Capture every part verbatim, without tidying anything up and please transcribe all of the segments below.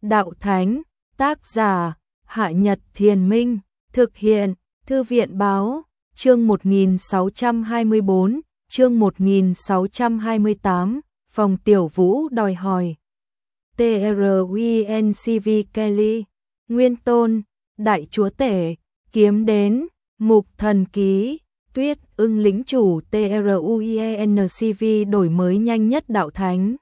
Đạo Thánh, tác giả, Hạ Nhật Thiền Minh, thực hiện, Thư viện Báo, chương một nghìn sáu trăm hai mươi bốn, chương một nghìn sáu trăm hai mươi tám, Phòng Tiểu Vũ đòi hỏi. tê rờ u en xê vê Kelly, Nguyên Tôn, Đại Chúa Tể, Kiếm Đến, Mục Thần Ký, Tuyết Ưng lĩnh chủ tê rờ u en xê vê đổi mới nhanh nhất Đạo Thánh.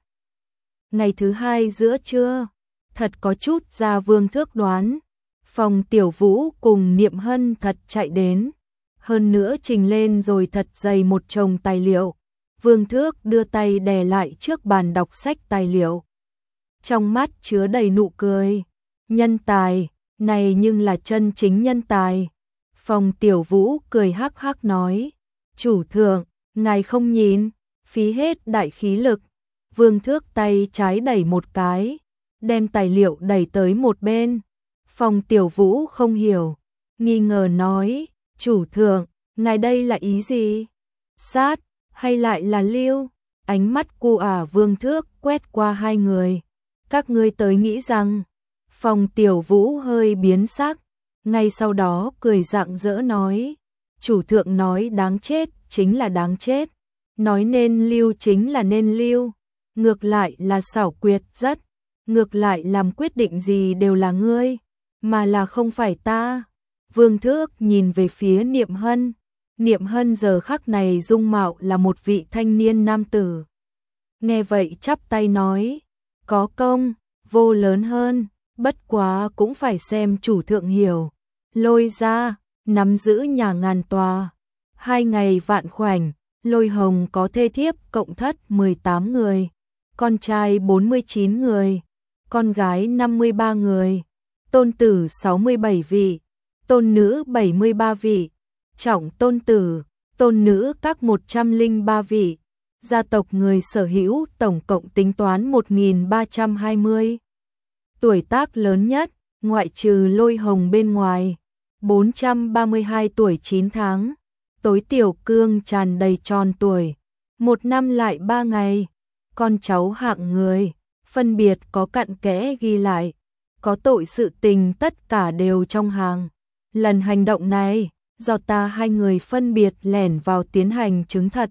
Ngày thứ hai giữa trưa, thật có chút ra Vương Thước đoán. Phòng Tiểu Vũ cùng Niệm Hân thật chạy đến, hơn nữa trình lên rồi thật dày một chồng tài liệu. Vương Thước đưa tay đè lại trước bàn đọc sách tài liệu. Trong mắt chứa đầy nụ cười. Nhân tài, này nhưng là chân chính nhân tài. Phòng Tiểu Vũ cười hắc hắc nói, chủ thượng, ngài không nhìn, phí hết đại khí lực. Vương Thước tay trái đẩy một cái, đem tài liệu đẩy tới một bên. Phòng Tiểu Vũ không hiểu, nghi ngờ nói, chủ thượng, ngài đây là ý gì? Sát, hay lại là lưu? Ánh mắt cu ả Vương Thước quét qua hai người. Các ngươi tới nghĩ rằng, Phòng Tiểu Vũ hơi biến sắc, ngay sau đó cười rạng rỡ nói, chủ thượng nói đáng chết chính là đáng chết, nói nên lưu chính là nên lưu, ngược lại là xảo quyệt rất, ngược lại làm quyết định gì đều là ngươi, mà là không phải ta. Vương Thước nhìn về phía Niệm Hân. Niệm Hân giờ khắc này dung mạo là một vị thanh niên nam tử. Nghe vậy chắp tay nói, có công, vô lớn hơn, bất quá cũng phải xem chủ thượng hiểu. Lôi ra, nắm giữ nhà ngàn tòa. Hai ngày vạn khoảnh, Lôi Hồng có thê thiếp cộng thất mười tám người, con trai bốn mươi chín người, con gái năm mươi ba người, tôn tử sáu mươi bảy vị, tôn nữ bảy mươi ba vị, trọng tôn tử, tôn nữ các một trăm lẻ ba vị. Gia tộc người sở hữu tổng cộng tính toán một nghìn ba trăm hai mươi. Tuổi tác lớn nhất, ngoại trừ Lôi Hồng bên ngoài, bốn trăm ba mươi hai tuổi chín tháng. Tối tiểu cương tràn đầy tròn tuổi, một năm lại ba ngày. Con cháu hạng người, phân biệt có cặn kẽ ghi lại, có tội sự tình tất cả đều trong hàng. Lần hành động này, do ta hai người phân biệt lẻn vào tiến hành chứng thật.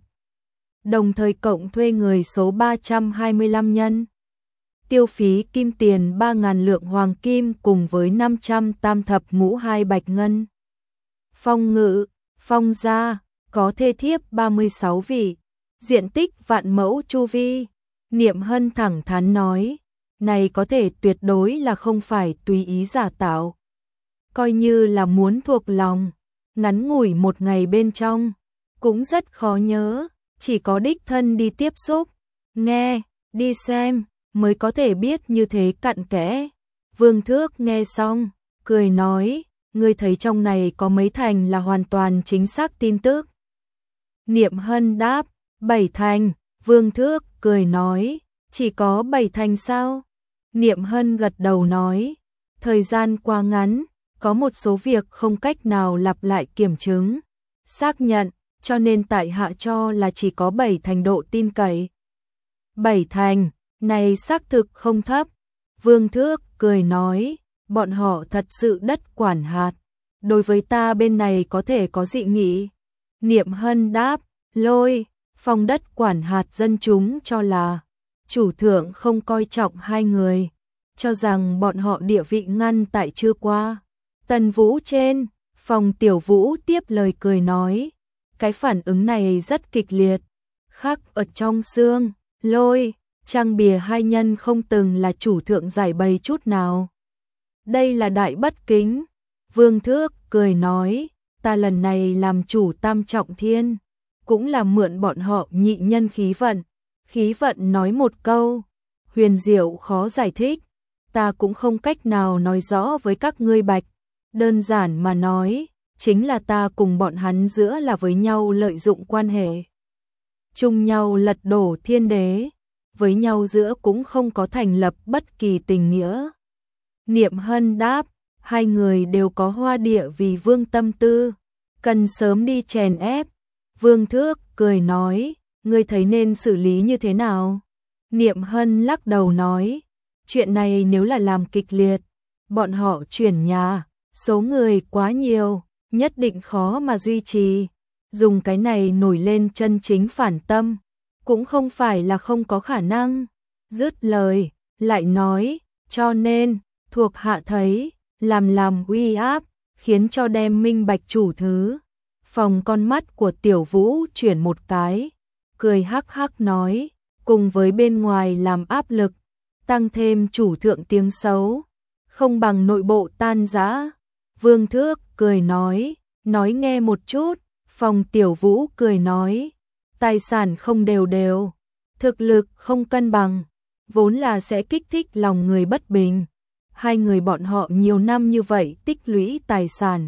Đồng thời cộng thuê người số ba trăm hai mươi lăm nhân. Tiêu phí kim tiền ba nghìn lượng hoàng kim cùng với năm trăm tam thập ngũ hai bạch ngân. Phong ngự, phong gia, có thê thiếp ba mươi sáu vị, diện tích vạn mẫu chu vi. Niệm Hân thẳng thắn nói, này có thể tuyệt đối là không phải tùy ý giả tạo. Coi như là muốn thuộc lòng, ngắn ngủi một ngày bên trong, cũng rất khó nhớ, chỉ có đích thân đi tiếp xúc, nghe, đi xem, mới có thể biết như thế cặn kẽ. Vương Thước nghe xong, cười nói, ngươi thấy trong này có mấy thành là hoàn toàn chính xác tin tức. Niệm Hân đáp, bảy thành. Vương Thước cười nói, chỉ có bảy thành sao? Niệm Hân gật đầu nói, thời gian quá ngắn, có một số việc không cách nào lặp lại kiểm chứng, xác nhận, cho nên tại hạ cho là chỉ có bảy thành độ tin cậy. Bảy thành, này xác thực không thấp. Vương Thước cười nói, bọn họ thật sự đất quản hạt, đối với ta bên này có thể có dị nghị. Niệm Hân đáp, Lôi, Phong đất quản hạt dân chúng cho là chủ thượng không coi trọng hai người, cho rằng bọn họ địa vị ngăn tại chưa qua. Tần Vũ trên, Phòng Tiểu Vũ tiếp lời cười nói, cái phản ứng này rất kịch liệt, khắc ở trong xương. Lôi, Trang bìa hai nhân không từng là chủ thượng giải bày chút nào. Đây là đại bất kính. Vương Thước cười nói, ta lần này làm chủ tam trọng thiên, cũng là mượn bọn họ nhị nhân khí vận. Khí vận nói một câu, huyền diệu khó giải thích, ta cũng không cách nào nói rõ với các ngươi bạch. Đơn giản mà nói, chính là ta cùng bọn hắn giữa là với nhau lợi dụng quan hệ, chung nhau lật đổ thiên đế, với nhau giữa cũng không có thành lập bất kỳ tình nghĩa. Niệm Hân đáp, hai người đều có hoa địa vì vương tâm tư, cần sớm đi chèn ép. Vương Thước cười nói, ngươi thấy nên xử lý như thế nào? Niệm Hân lắc đầu nói, Chuyện này nếu là làm kịch liệt, bọn họ chuyển nhà, số người quá nhiều, nhất định khó mà duy trì. Dùng cái này nổi lên chân chính phản tâm, cũng không phải là không có khả năng. Dứt lời, lại nói, cho nên, thuộc hạ thấy, làm làm uy áp, khiến cho đem minh bạch chủ thứ. Phòng con mắt của Tiểu Vũ chuyển một cái, cười hắc hắc nói, cùng với bên ngoài làm áp lực, tăng thêm chủ thượng tiếng xấu, không bằng nội bộ tan rã. Vương Thước cười nói, nói nghe một chút. Phòng Tiểu Vũ cười nói, tài sản không đều đều, thực lực không cân bằng, vốn là sẽ kích thích lòng người bất bình. Hai người bọn họ nhiều năm như vậy tích lũy tài sản,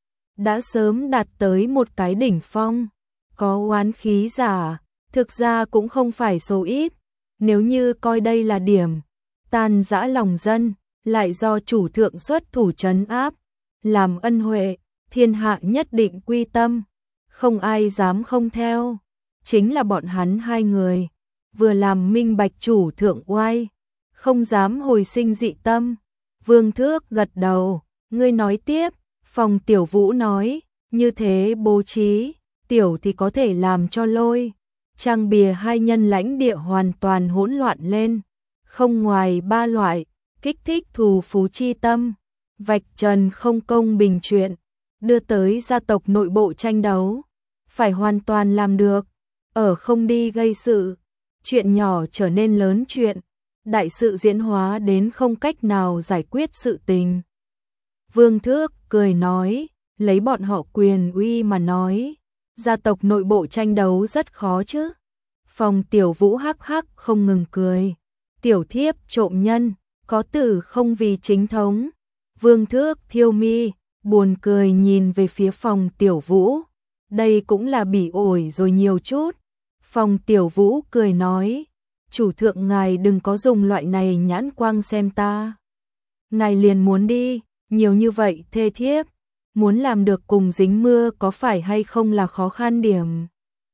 đã sớm đạt tới một cái đỉnh phong. Có oán khí giả, thực ra cũng không phải số ít. Nếu như coi đây là điểm tan rã lòng dân, lại do chủ thượng xuất thủ trấn áp, làm ân huệ, thiên hạ nhất định quy tâm, không ai dám không theo. Chính là bọn hắn hai người, vừa làm minh bạch chủ thượng oai, không dám hồi sinh dị tâm. Vương Thước gật đầu, ngươi nói tiếp. Phòng Tiểu Vũ nói, như thế bố trí, tiểu thì có thể làm cho Lôi Trang bìa hai nhân lãnh địa hoàn toàn hỗn loạn lên, không ngoài ba loại, kích thích thù phú chi tâm, vạch trần không công bình chuyện, đưa tới gia tộc nội bộ tranh đấu. Phải hoàn toàn làm được, ở không đi gây sự, chuyện nhỏ trở nên lớn chuyện, đại sự diễn hóa đến không cách nào giải quyết sự tình. Vương Thước cười nói, lấy bọn họ quyền uy mà nói, gia tộc nội bộ tranh đấu rất khó chứ. Phòng Tiểu Vũ hắc hắc không ngừng cười, tiểu thiếp trộm nhân, có tử không vì chính thống. Vương Thước thiêu mi, buồn cười nhìn về phía phòng Tiểu Vũ, đây cũng là bỉ ổi rồi nhiều chút. Phòng Tiểu Vũ cười nói, chủ thượng ngài đừng có dùng loại này nhãn quang xem ta. Ngài liền muốn đi, nhiều như vậy thê thiếp, muốn làm được cùng dính mưa có phải hay không là khó khăn điểm.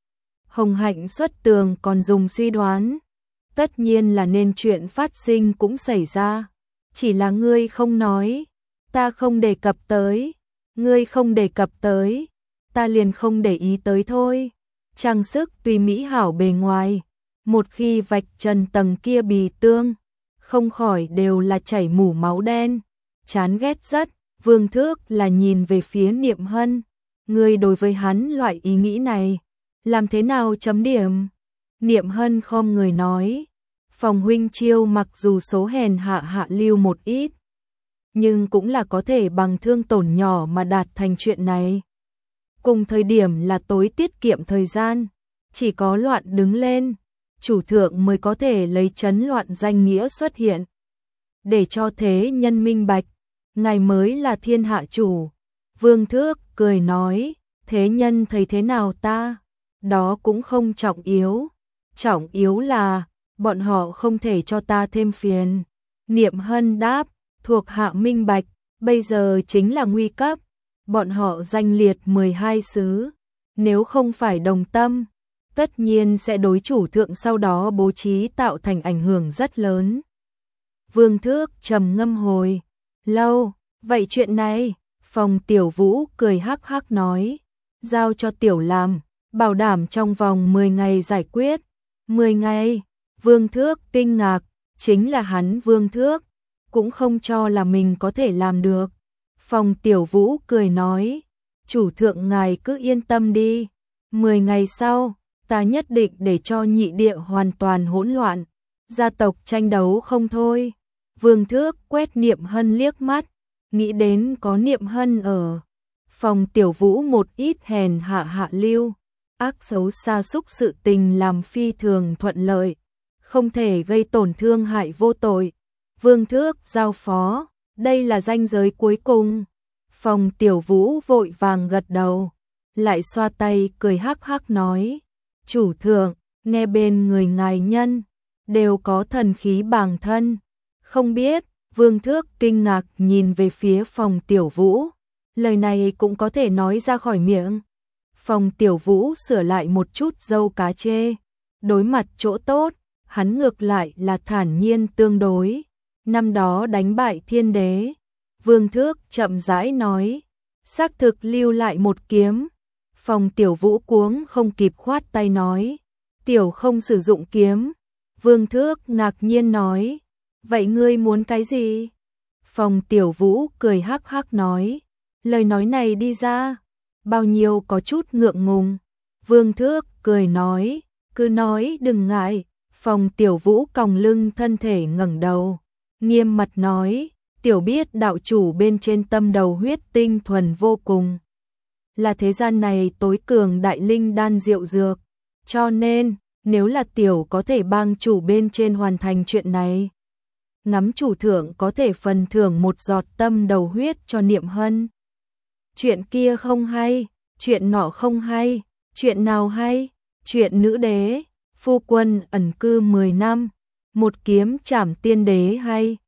Hồng Hạnh xuất tường còn dùng suy đoán, tất nhiên là nên chuyện phát sinh cũng xảy ra, chỉ là ngươi không nói, ta không đề cập tới, ngươi không đề cập tới, ta liền không để ý tới thôi. Trang sức tuy mỹ hảo bề ngoài, một khi vạch trần tầng kia bì tương, không khỏi đều là chảy mủ máu đen, chán ghét rất. Vương Thước là nhìn về phía Niệm Hân, ngươi đối với hắn loại ý nghĩ này, làm thế nào chấm điểm? Niệm Hân khom người nói, phòng huynh chiêu mặc dù số hèn hạ hạ lưu một ít, nhưng cũng là có thể bằng thương tổn nhỏ mà đạt thành chuyện này. Cùng thời điểm là tối tiết kiệm thời gian, chỉ có loạn đứng lên, chủ thượng mới có thể lấy trấn loạn danh nghĩa xuất hiện, để cho thế nhân minh bạch, ngài mới là thiên hạ chủ. Vương Thước cười nói, thế nhân thấy thế nào ta, đó cũng không trọng yếu, trọng yếu là bọn họ không thể cho ta thêm phiền. Niệm Hân đáp, thuộc hạ minh bạch, bây giờ chính là nguy cấp, bọn họ danh liệt mười hai xứ, nếu không phải đồng tâm, tất nhiên sẽ đối chủ thượng sau đó bố trí tạo thành ảnh hưởng rất lớn. Vương Thước trầm ngâm hồi lâu, vậy chuyện này, phòng Tiểu Vũ cười hắc hắc nói, giao cho tiểu làm, bảo đảm trong vòng mười ngày giải quyết. mười ngày, Vương Thước kinh ngạc, chính là hắn Vương Thước, cũng không cho là mình có thể làm được. Phòng Tiểu Vũ cười nói, chủ thượng ngài cứ yên tâm đi, mười ngày sau, ta nhất định để cho nhị địa hoàn toàn hỗn loạn, gia tộc tranh đấu không thôi. Vương Thước quét Niệm Hân liếc mắt, nghĩ đến có Niệm Hân ở. Phòng Tiểu Vũ một ít hèn hạ hạ lưu, ác xấu xa xúc sự tình làm phi thường thuận lợi, không thể gây tổn thương hại vô tội. Vương Thước giao phó, đây là ranh giới cuối cùng. Phòng Tiểu Vũ vội vàng gật đầu, lại xoa tay cười hắc hắc nói, chủ thượng, nghe bên người ngài nhân, đều có thần khí bàng thân, không biết. Vương Thước kinh ngạc nhìn về phía phòng Tiểu Vũ, lời này cũng có thể nói ra khỏi miệng. Phòng Tiểu Vũ sửa lại một chút dâu cá chê, đối mặt chỗ tốt, hắn ngược lại là thản nhiên tương đối. năm đó đánh bại thiên đế. Vương Thước chậm rãi nói, xác thực lưu lại một kiếm. Phong Tiểu Vũ cuống không kịp khoát tay nói, tiểu không sử dụng kiếm. Vương Thước ngạc nhiên nói, vậy ngươi muốn cái gì? Phong Tiểu Vũ cười hắc hắc nói, lời nói này đi ra, bao nhiêu có chút ngượng ngùng. Vương Thước cười nói, cứ nói đừng ngại. Phong Tiểu Vũ còng lưng thân thể ngẩng đầu, nghiêm mặt nói, tiểu biết đạo chủ bên trên tâm đầu huyết tinh thuần vô cùng, là thế gian này tối cường đại linh đan diệu dược, cho nên nếu là tiểu có thể bang chủ bên trên hoàn thành chuyện này, ngắm chủ thưởng có thể phần thưởng một giọt tâm đầu huyết cho Niệm Hân. Chuyện kia không hay, chuyện nọ không hay, chuyện nào hay? Chuyện nữ đế, phu quân ẩn cư mười năm, một kiếm trảm tiên đế hay?